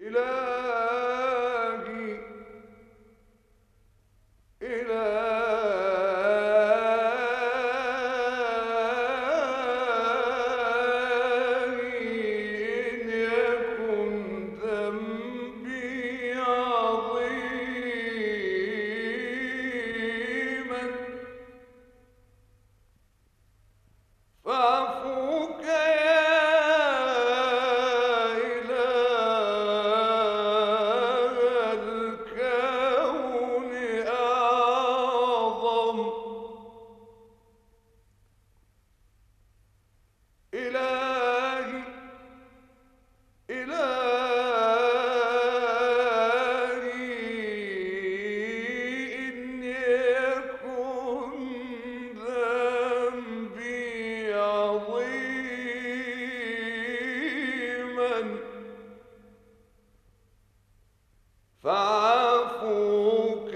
إلهي إلهي إن يكن ذنبي عظيما فاعفوك يا إله الكون أعظم إلهي إلهي إن يكن ذنبي عظيما فاعفوك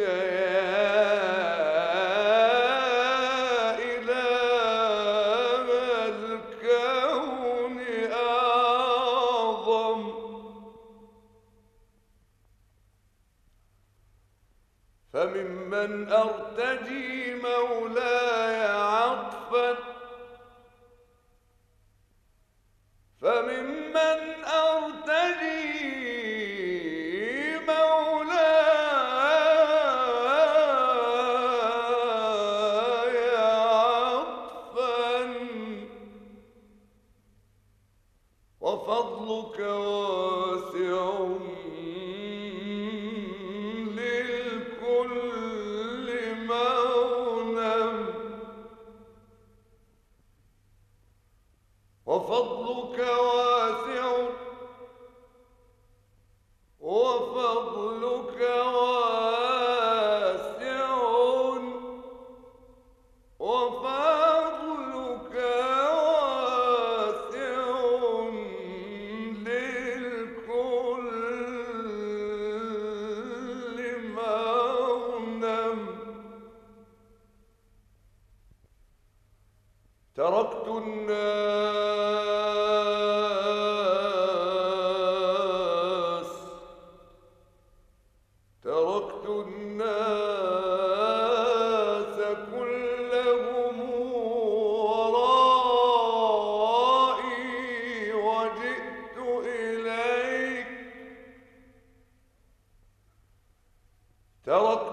يا إله الكون أعظم فممن أرتجي مولاي عطفا فممن أرتجي مولاي عطفا وفضلك واسع للكل مغنم وفضلك واسع وفضلك واسع وفضلك واسع للكل مغنم تركت الناس كلهم ورائي وجئت إليك تركت